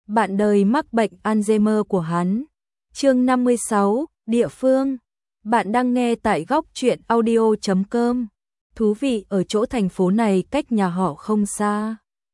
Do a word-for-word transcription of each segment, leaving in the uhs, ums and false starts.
bạn đời mắc bệnh Alzheimer của hắn. Chương năm mươi sáu, địa phương. Bạn đang nghe tại góc truyện audio chấm com. Thú vị ở chỗ thành phố này cách nhà họ không xa.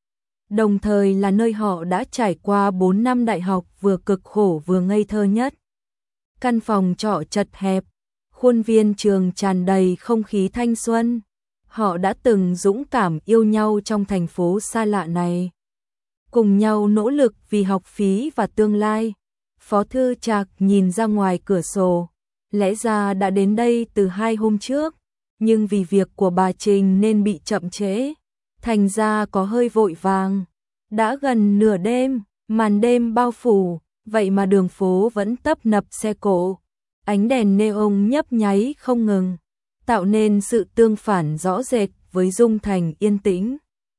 Đồng thời là nơi họ đã trải qua bốn năm đại học vừa cực khổ vừa ngây thơ nhất. Căn phòng trọ chật hẹp, khuôn viên trường tràn đầy không khí thanh xuân. Họ đã từng dũng cảm yêu nhau trong thành phố xa lạ này. Cùng nhau nỗ lực vì học phí và tương lai. Phó Thư Trạc nhìn ra ngoài cửa sổ. Lẽ ra đã đến đây từ hai hôm trước, nhưng vì việc của bà Trình nên bị chậm trễ. Thành ra có hơi vội vàng. Đã gần nửa đêm, màn đêm bao phủ, vậy mà đường phố vẫn tấp nập xe cộ. Ánh đèn neon nhấp nháy không ngừng, tạo nên sự tương phản rõ rệt với Dung Thành yên tĩnh.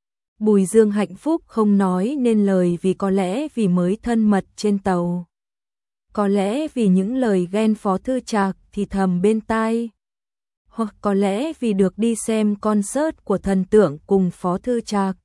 Bùi Dương hạnh phúc không nói nên lời vì có lẽ vì mới thân mật trên tàu. Có lẽ vì những lời ghen Phó Thư Trạc thì thầm bên tai. Hoặc có lẽ vì được đi xem concert của thần tượng cùng Phó Thư Trạc.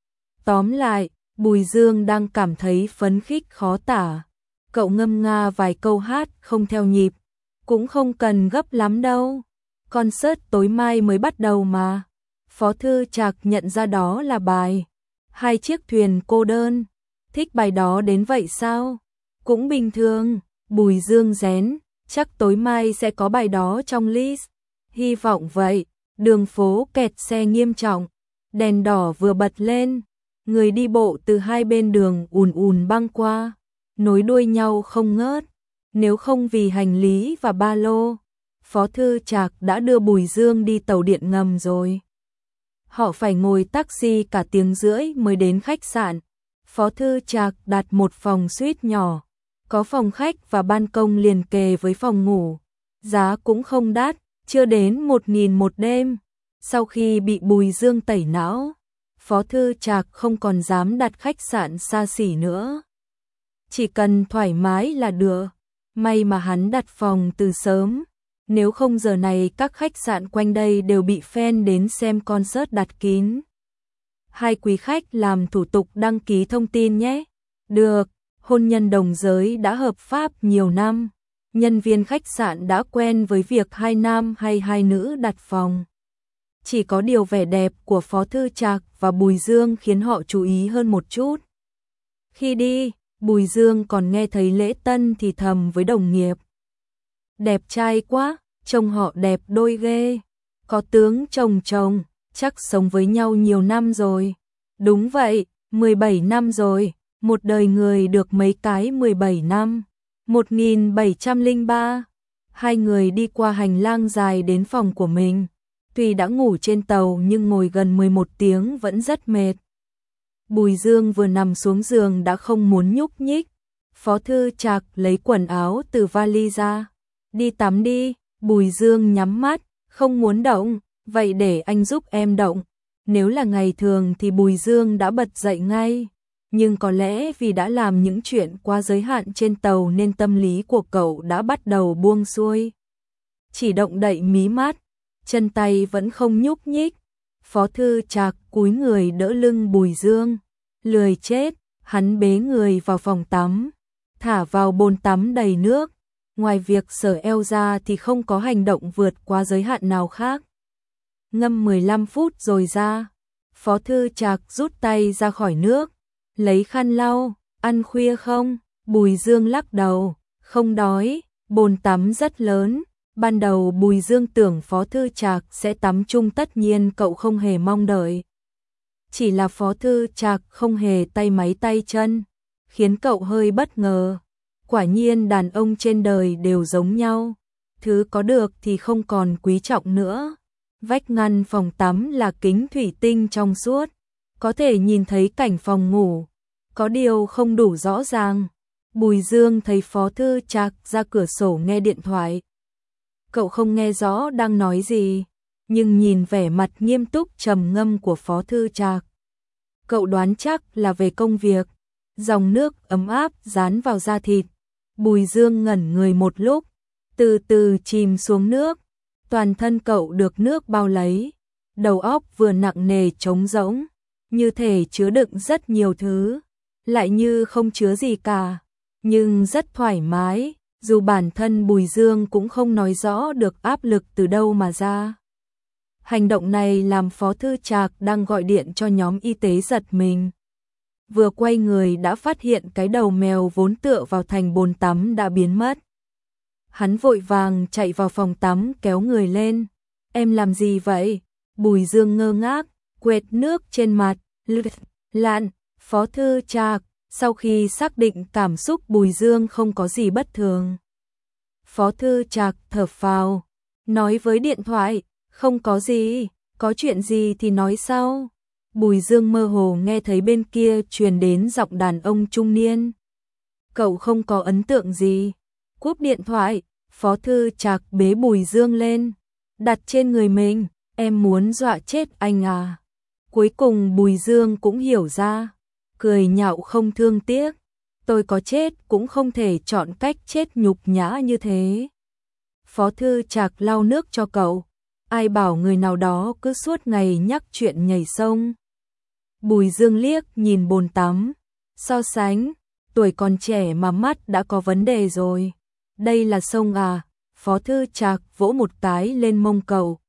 Tóm lại, Bùi Dương đang cảm thấy phấn khích khó tả. Cậu ngâm nga vài câu hát không theo nhịp, cũng không cần gấp lắm đâu. Concert tối mai mới bắt đầu mà. Phó Thư Trạc nhận ra đó là bài Hai chiếc thuyền cô đơn. Thích bài đó đến vậy sao? Cũng bình thường. Bùi Dương rén, chắc tối mai sẽ có bài đó trong list. Hy vọng vậy. Đường phố kẹt xe nghiêm trọng, đèn đỏ vừa bật lên, người đi bộ từ hai bên đường ùn ùn băng qua, nối đuôi nhau không ngớt. Nếu không vì hành lý và ba lô, Phó Thư Trạc đã đưa Bùi Dương đi tàu điện ngầm rồi. Họ phải ngồi taxi cả tiếng rưỡi mới đến khách sạn. Phó Thư Trạc đặt một phòng suite nhỏ, có phòng khách và ban công liền kề với phòng ngủ. Giá cũng không đắt, chưa đến một nghìn một đêm. Sau khi bị Bùi Dương tẩy não, Phó Thư Trạc không còn dám đặt khách sạn xa xỉ nữa. Chỉ cần thoải mái là được. May mà hắn đặt phòng từ sớm. Nếu không giờ này các khách sạn quanh đây đều bị fan đến xem concert đặt kín. Hai quý khách làm thủ tục đăng ký thông tin nhé. Được, hôn nhân đồng giới đã hợp pháp nhiều năm. Nhân viên khách sạn đã quen với việc hai nam hay hai nữ đặt phòng. Chỉ có điều vẻ đẹp của Phó Thư Trạc và Bùi Dương khiến họ chú ý hơn một chút. Khi đi, Bùi Dương còn nghe thấy lễ tân thì thầm với đồng nghiệp. Đẹp trai quá, trông họ đẹp đôi ghê. Có tướng chồng chồng, chắc sống với nhau nhiều năm rồi. Đúng vậy, mười bảy năm rồi, một đời người được mấy cái mười bảy năm. một nghìn bảy trăm lẻ ba, hai người đi qua hành lang dài đến phòng của mình. Tuy đã ngủ trên tàu nhưng ngồi gần mười một tiếng vẫn rất mệt. Bùi Dương vừa nằm xuống giường đã không muốn nhúc nhích. Phó Thư Trạc lấy quần áo từ vali ra. Đi tắm đi. Bùi Dương nhắm mắt, không muốn động, vậy để anh giúp em động. Nếu là ngày thường thì Bùi Dương đã bật dậy ngay. Nhưng có lẽ vì đã làm những chuyện quá giới hạn trên tàu nên tâm lý của cậu đã bắt đầu buông xuôi. Chỉ động đậy mí mắt, chân tay vẫn không nhúc nhích. Phó Thư Trạc cúi người đỡ lưng Bùi Dương. Lười chết, hắn bế người vào phòng tắm, thả vào bồn tắm đầy nước. Ngoài việc sờ eo ra thì không có hành động vượt qua giới hạn nào khác. Ngâm mười lăm phút rồi ra. Phó Thư Trạc rút tay ra khỏi nước, lấy khăn lau. Ăn khuya không? Bùi Dương lắc đầu, không đói. Bồn tắm rất lớn. Ban đầu Bùi Dương tưởng Phó Thư Trạc sẽ tắm chung, tất nhiên cậu không hề mong đợi. Chỉ là Phó Thư Trạc không hề tay máy tay chân, khiến cậu hơi bất ngờ. Quả nhiên đàn ông trên đời đều giống nhau. Thứ có được thì không còn quý trọng nữa. Vách ngăn phòng tắm là kính thủy tinh trong suốt, có thể nhìn thấy cảnh phòng ngủ. Có điều không đủ rõ ràng. Bùi Dương thấy Phó Thư Trạc ra cửa sổ nghe điện thoại. Cậu không nghe rõ đang nói gì, nhưng nhìn vẻ mặt nghiêm túc trầm ngâm của Phó Thư Trạc, cậu đoán chắc là về công việc. Dòng nước ấm áp dán vào da thịt. Bùi Dương ngẩn người một lúc, từ từ chìm xuống nước. Toàn thân cậu được nước bao lấy, đầu óc vừa nặng nề trống rỗng, như thể chứa đựng rất nhiều thứ. lại như không chứa gì cả, nhưng rất thoải mái, dù bản thân Bùi Dương cũng không nói rõ được áp lực từ đâu mà ra. Hành động này làm Phó Thư Trạc đang gọi điện cho nhóm y tế giật mình. Vừa quay người đã phát hiện cái đầu mèo vốn tựa vào thành bồn tắm đã biến mất. Hắn vội vàng chạy vào phòng tắm kéo người lên. Em làm gì vậy? Bùi Dương ngơ ngác, quệt nước trên mặt, lạn, Phó Thư Trạc, sau khi xác định cảm xúc Bùi Dương không có gì bất thường. Phó Thư Trạc thở phào, nói với điện thoại, không có gì, có chuyện gì thì nói sau. Bùi Dương mơ hồ nghe thấy bên kia truyền đến giọng đàn ông trung niên. Cậu không có ấn tượng gì. Cúp điện thoại, Phó Thư Trạc bế Bùi Dương lên, đặt trên người mình, em muốn dọa chết anh à. Cuối cùng Bùi Dương cũng hiểu ra, cười nhạo không thương tiếc. Tôi có chết cũng không thể chọn cách chết nhục nhã như thế. Phó Thư Trạc lau nước cho cậu. Ai bảo người nào đó cứ suốt ngày nhắc chuyện nhảy sông. Bùi Dương liếc nhìn bồn tắm, so sánh, tuổi còn trẻ mà mắt đã có vấn đề rồi. Đây là sông à? Phó Thư Trạc vỗ một cái lên mông cậu.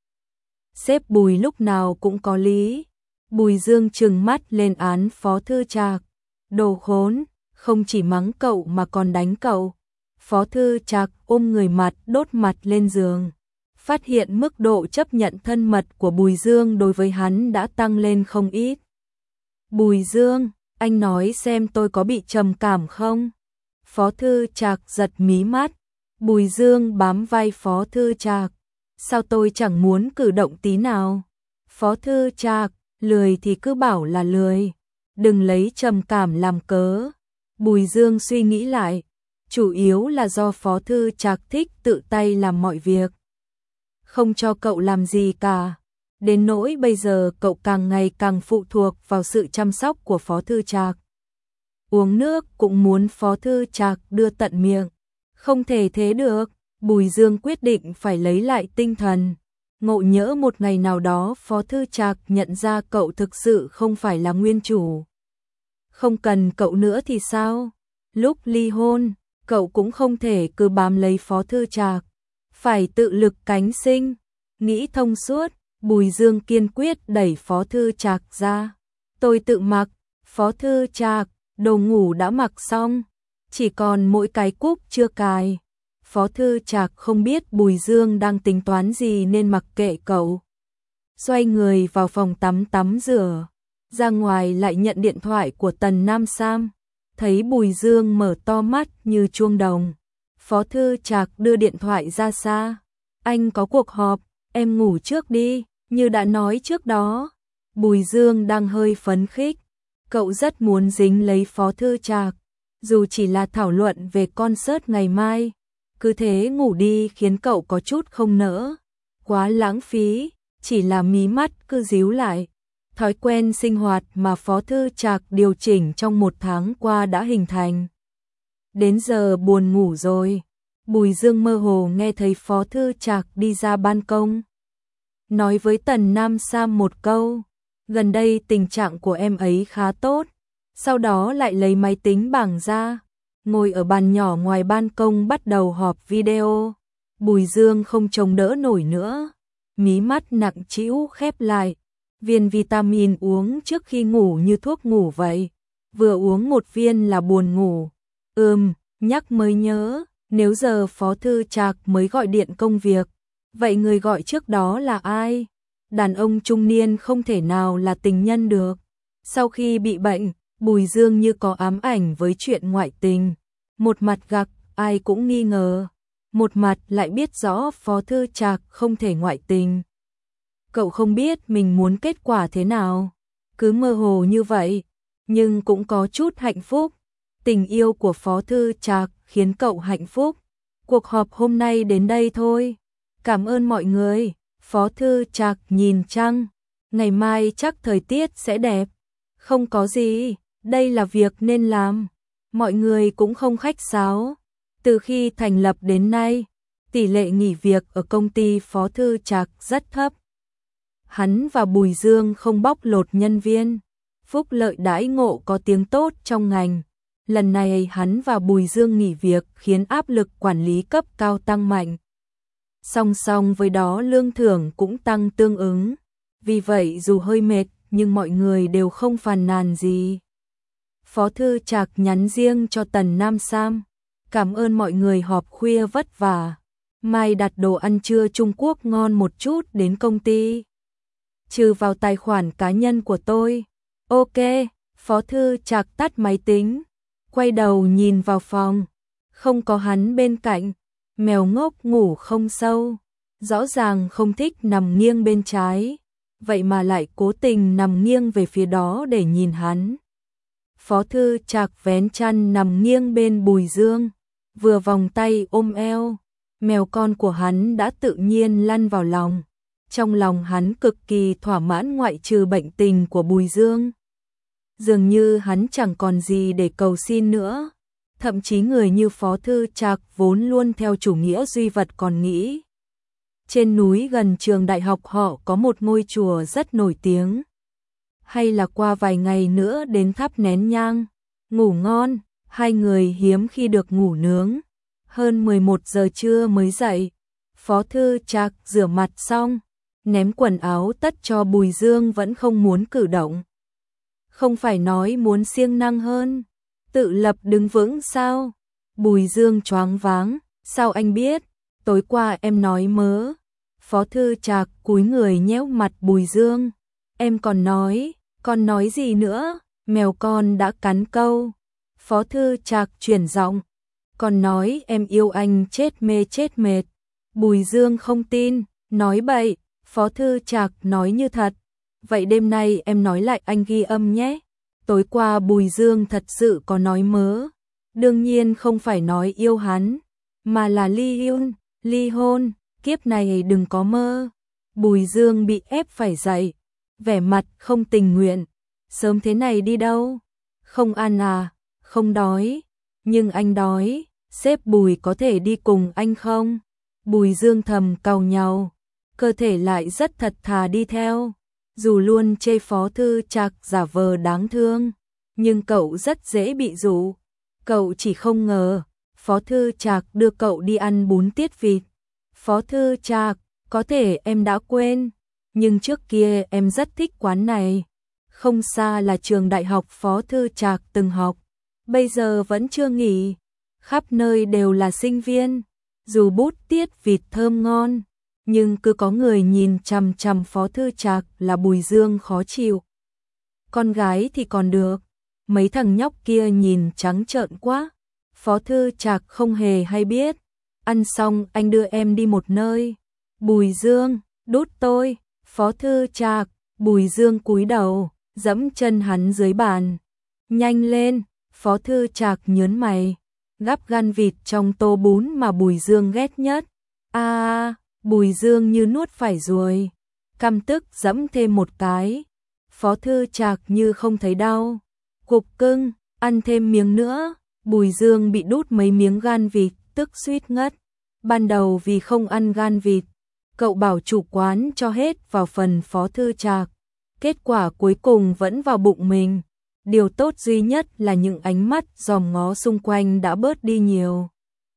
Sếp Bùi lúc nào cũng có lý. Bùi Dương trừng mắt lên án Phó Thư Trạc. Đồ khốn, không chỉ mắng cậu mà còn đánh cậu. Phó Thư Trạc ôm người mặt đốt mặt lên giường. Phát hiện mức độ chấp nhận thân mật của Bùi Dương đối với hắn đã tăng lên không ít. Bùi Dương, anh nói xem tôi có bị trầm cảm không? Phó Thư Trạc giật mí mắt. Bùi Dương bám vai Phó Thư Trạc. Sao tôi chẳng muốn cử động tí nào? Phó Thư Trạc, lười thì cứ bảo là lười. Đừng lấy trầm cảm làm cớ. Bùi Dương suy nghĩ lại. Chủ yếu là do Phó Thư Trạc thích tự tay làm mọi việc. Không cho cậu làm gì cả. Đến nỗi bây giờ cậu càng ngày càng phụ thuộc vào sự chăm sóc của Phó Thư Trạc. Uống nước cũng muốn Phó Thư Trạc đưa tận miệng. Không thể thế được. Bùi Dương quyết định phải lấy lại tinh thần. Ngộ nhỡ một ngày nào đó Phó Thư Trạc nhận ra cậu thực sự không phải là nguyên chủ. Không cần cậu nữa thì sao? Lúc ly hôn, cậu cũng không thể cứ bám lấy Phó Thư Trạc. Phải tự lực cánh sinh. Nghĩ thông suốt, Bùi Dương kiên quyết đẩy Phó Thư Trạc ra. Tôi tự mặc. Phó Thư Trạc, đồ ngủ đã mặc xong, chỉ còn mỗi cái cúc chưa cài. Phó Thư Trạc không biết Bùi Dương đang tính toán gì nên mặc kệ cậu. Xoay người vào phòng tắm tắm rửa, ra ngoài lại nhận điện thoại của Tần Nam Sam. Thấy Bùi Dương mở to mắt như chuông đồng. Phó Thư Trạc đưa điện thoại ra xa. Anh có cuộc họp, em ngủ trước đi, như đã nói trước đó. Bùi Dương đang hơi phấn khích. Cậu rất muốn dính lấy Phó Thư Trạc, dù chỉ là thảo luận về concert ngày mai. Cứ thế ngủ đi khiến cậu có chút không nỡ. Quá lãng phí, chỉ là mí mắt cứ díu lại. Thói quen sinh hoạt mà Phó Thư Trạc điều chỉnh trong một tháng qua đã hình thành. Đến giờ buồn ngủ rồi. Bùi Dương mơ hồ nghe thấy Phó Thư Trạc đi ra ban công. Nói với Tần Nam Sam một câu. Gần đây tình trạng của em ấy khá tốt. Sau đó lại lấy máy tính bảng ra. Ngồi ở bàn nhỏ ngoài ban công bắt đầu họp video. Bùi Dương không chống đỡ nổi nữa. Mí mắt nặng trĩu khép lại. Viên vitamin uống trước khi ngủ như thuốc ngủ vậy. Vừa uống một viên là buồn ngủ. Ừm, nhắc mới nhớ. Nếu giờ Phó Thư Trạc mới gọi điện công việc, vậy người gọi trước đó là ai? Đàn ông trung niên không thể nào là tình nhân được. Sau khi bị bệnh, Bùi Dương như có ám ảnh với chuyện ngoại tình. Một mặt gặc, ai cũng nghi ngờ. Một mặt lại biết rõ Phó Thư Trạc không thể ngoại tình. Cậu không biết mình muốn kết quả thế nào. Cứ mơ hồ như vậy, nhưng cũng có chút hạnh phúc. Tình yêu của Phó Thư Trạc khiến cậu hạnh phúc. Cuộc họp hôm nay đến đây thôi. Cảm ơn mọi người. Phó Thư Trạc nhìn trăng. Ngày mai chắc thời tiết sẽ đẹp. Không có gì, đây là việc nên làm. Mọi người cũng không khách sáo. Từ khi thành lập đến nay, tỷ lệ nghỉ việc ở công ty Phó Thư Trạc rất thấp. Hắn và Bùi Dương không bóc lột nhân viên. phúc lợi đãi ngộ có tiếng tốt trong ngành. Lần này hắn và Bùi Dương nghỉ việc khiến áp lực quản lý cấp cao tăng mạnh. Song song với đó lương thưởng cũng tăng tương ứng. Vì vậy dù hơi mệt nhưng mọi người đều không phàn nàn gì. Phó Thư Trạc nhắn riêng cho Tần Nam Sam. Cảm ơn mọi người họp khuya vất vả. Mai đặt đồ ăn trưa Trung Quốc ngon một chút đến công ty. Trừ vào tài khoản cá nhân của tôi. Ok, Phó Thư Trạc tắt máy tính. Quay đầu nhìn vào phòng. Không có hắn bên cạnh. Mèo ngốc ngủ không sâu. Rõ ràng không thích nằm nghiêng bên trái. Vậy mà lại cố tình nằm nghiêng về phía đó để nhìn hắn. Phó Thư Trạc vén chăn nằm nghiêng bên Bùi Dương. Vừa vòng tay ôm eo. Mèo con của hắn đã tự nhiên lăn vào lòng. Trong lòng hắn cực kỳ thỏa mãn ngoại trừ bệnh tình của Bùi Dương. Dường như hắn chẳng còn gì để cầu xin nữa. Thậm chí người như Phó Thư Trạc vốn luôn theo chủ nghĩa duy vật còn nghĩ. Trên núi gần trường đại học họ có một ngôi chùa rất nổi tiếng. Hay là qua vài ngày nữa đến thắp nén nhang, ngủ ngon, hai người hiếm khi được ngủ nướng. Hơn mười một giờ trưa mới dậy, Phó Thư Trạc rửa mặt xong, ném quần áo tất cho Bùi Dương vẫn không muốn cử động. Không phải nói muốn siêng năng hơn, tự lập đứng vững sao? Bùi Dương choáng váng, sao anh biết? Tối qua em nói mớ. Phó Thư Trạc cúi người nhéo mặt Bùi Dương. Em còn nói, còn nói gì nữa? Mèo con đã cắn câu. Phó Thư Trạc chuyển giọng. Còn nói em yêu anh chết mê chết mệt. Bùi Dương không tin, nói bậy. Phó Thư Trạc nói như thật. Vậy đêm nay em nói lại anh ghi âm nhé. Tối qua Bùi Dương thật sự có nói mớ. Đương nhiên không phải nói yêu hắn, mà là ly hôn, ly hôn, kiếp này đừng có mơ. Bùi Dương bị ép phải dậy, vẻ mặt không tình nguyện. Sớm thế này đi đâu? Không ăn à? Không đói. Nhưng anh đói, sếp Bùi có thể đi cùng anh không? Bùi Dương thầm cau nhau, cơ thể lại rất thật thà đi theo. Dù luôn chê Phó Thư Trạc giả vờ đáng thương, nhưng cậu rất dễ bị dụ. Cậu chỉ không ngờ, Phó Thư Trạc đưa cậu đi ăn bún tiết vịt. Phó Thư Trạc, có thể em đã quên, nhưng trước kia em rất thích quán này. Không xa là trường đại học Phó Thư Trạc từng học, bây giờ vẫn chưa nghỉ. Khắp nơi đều là sinh viên, dù bút tiết vịt thơm ngon, nhưng cứ có người nhìn chằm chằm Phó Thư Trạc là Bùi Dương khó chịu. Con gái thì còn được, mấy thằng nhóc kia nhìn trắng trợn quá. Phó Thư Trạc không hề hay biết. Ăn xong anh đưa em đi một nơi. Bùi Dương, đút tôi. Phó Thư Trạc, Bùi Dương cúi đầu, giẫm chân hắn dưới bàn. Nhanh lên. Phó Thư Trạc nhớn mày, gắp gan vịt trong tô bún mà Bùi Dương ghét nhất. A, à, Bùi Dương như nuốt phải ruồi, căm tức giẫm thêm một cái. Phó Thư Trạc như không thấy đau. Cục cưng, ăn thêm miếng nữa. Bùi Dương bị đút mấy miếng gan vịt, tức suýt ngất. Ban đầu vì không ăn gan vịt, cậu bảo chủ quán cho hết vào phần Phó Thư Trạc. Kết quả cuối cùng vẫn vào bụng mình. Điều tốt duy nhất là những ánh mắt dòm ngó xung quanh đã bớt đi nhiều.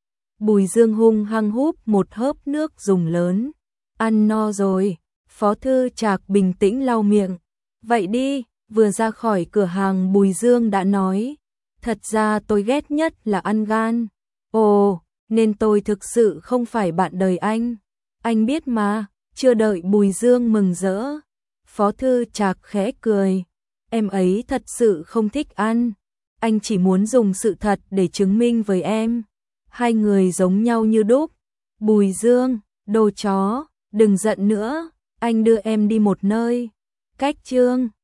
Bùi Dương hung hăng húp một hớp nước dùng lớn. Ăn no rồi. Phó Thư Trạc bình tĩnh lau miệng. Vậy đi. Vừa ra khỏi cửa hàng Bùi Dương đã nói. Thật ra tôi ghét nhất là ăn gan. Ồ, nên tôi thực sự không phải bạn đời anh. Anh biết mà. Chưa đợi Bùi Dương mừng rỡ, Phó Thư Trạc khẽ cười. Em ấy thật sự không thích ăn. Anh chỉ muốn dùng sự thật để chứng minh với em. Hai người giống nhau như đúc. Bùi Dương, đồ chó, đừng giận nữa. Anh đưa em đi một nơi. Cách Trương.